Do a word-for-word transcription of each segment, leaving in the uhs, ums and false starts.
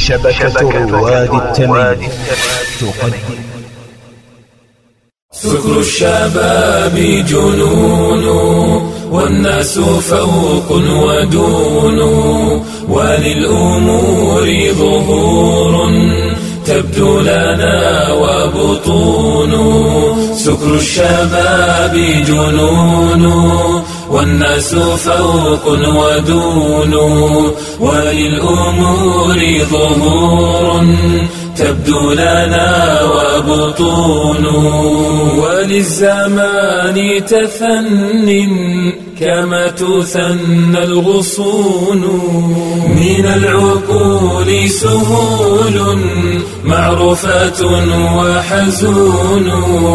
شبكة رواد التمييز تقدم. سكر الشباب جنون والناس فوق ودون، وللأمور ظهور تبدو لنا وبطون. سكر الشباب جنون والناس فوق ودون، وللأمور ظهور تبدو لنا وبطون. وللزمان تثن كما تثنى الغصون، من العقول سهول معروفة وحزون.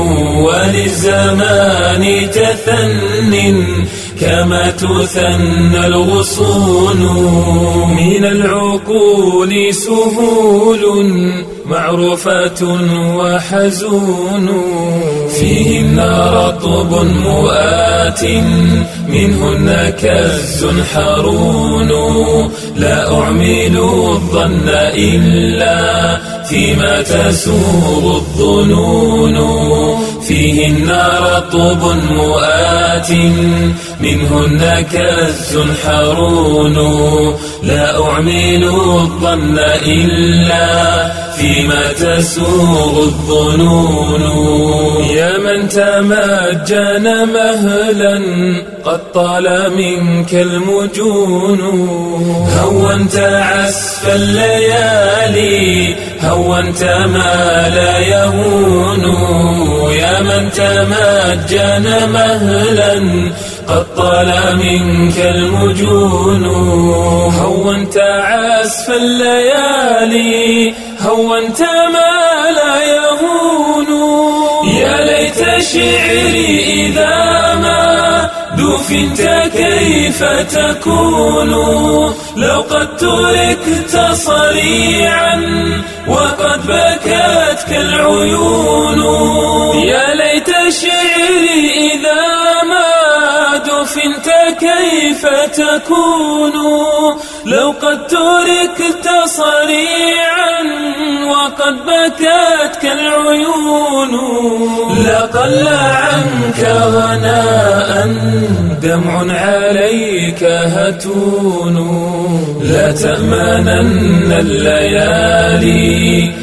وللزمان تثن كما تثنى الغصون، من العقول سهول معروفة وحزون. فيهن رطب مؤات منهن كز حرون، لا أعمل الظن إلا فيما تسوغ الظنون. فيهن رطب مؤات منهن كز حرون، لا أعمل الظن إلا فيما تسوغ الظنون. يا من تمجن مهلا قد طال منك المجون، هونت عسف الليالي هونت ما لا يهون. يا من تمجن مهلا قد طال منك المجون، هونت عسف الليالي هونت ما لا يهون. يا ليت شعري إذا ما دفنت كيف تكون، لو قد تركت صريعا وقد بكتك العيون. يا ليت شعري إذا ما دفنت كيف تكون، لو قد تركت صريعا وقد بكتك العيون. لقل عنك غناء دمع عليك هتون، لا تأمنن الليالي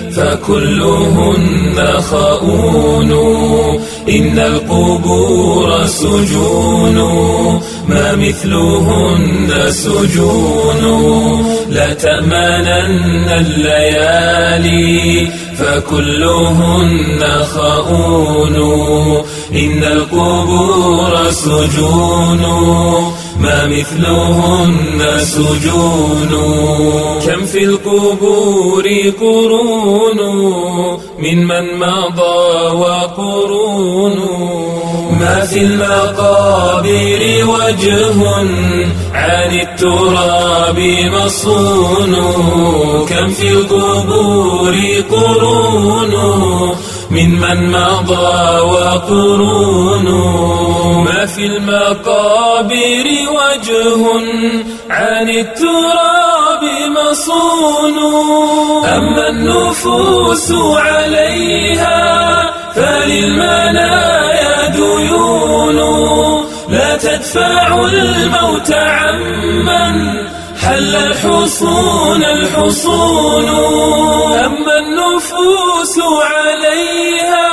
فكلهن خؤون. إن القبور سجون ما مثلهن سجون، لا تأمنن الليالي فكلهن خؤون. إن القبور سجون ما مثلهن سجون. كم في القبور قرون ممن مضى وقرون، ما في المقابر وجه عن التراب مصون. كم في القبور قرون ممن مضى وقرون، ما في المقابر وجه عن التراب مصون. أما النفوس عليها فللمنايا ديون، لا تدفع الموت عمن حل الحصون الحصون. أما النفوس عليها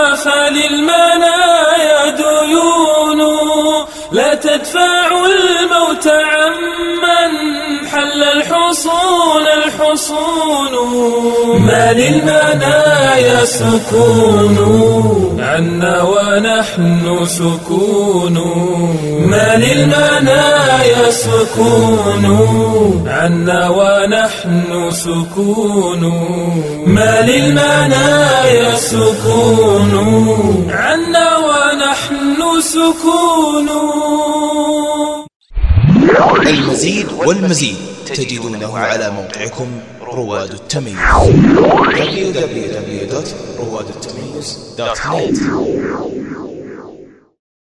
فللمنايا ديون، لا تدفع الموت عمن حل الحصون الحصون. ما للمنايا سكون عنا ونحن سكون، ما للمنايا سكون عنا ونحن سكون، ما للمنايا سكون عنا ونحن سكون. المزيد والمزيد تجدونه على موقعكم رواد التمييز دبليو دبليو دبليو دوت رواد التمييز دوت نت.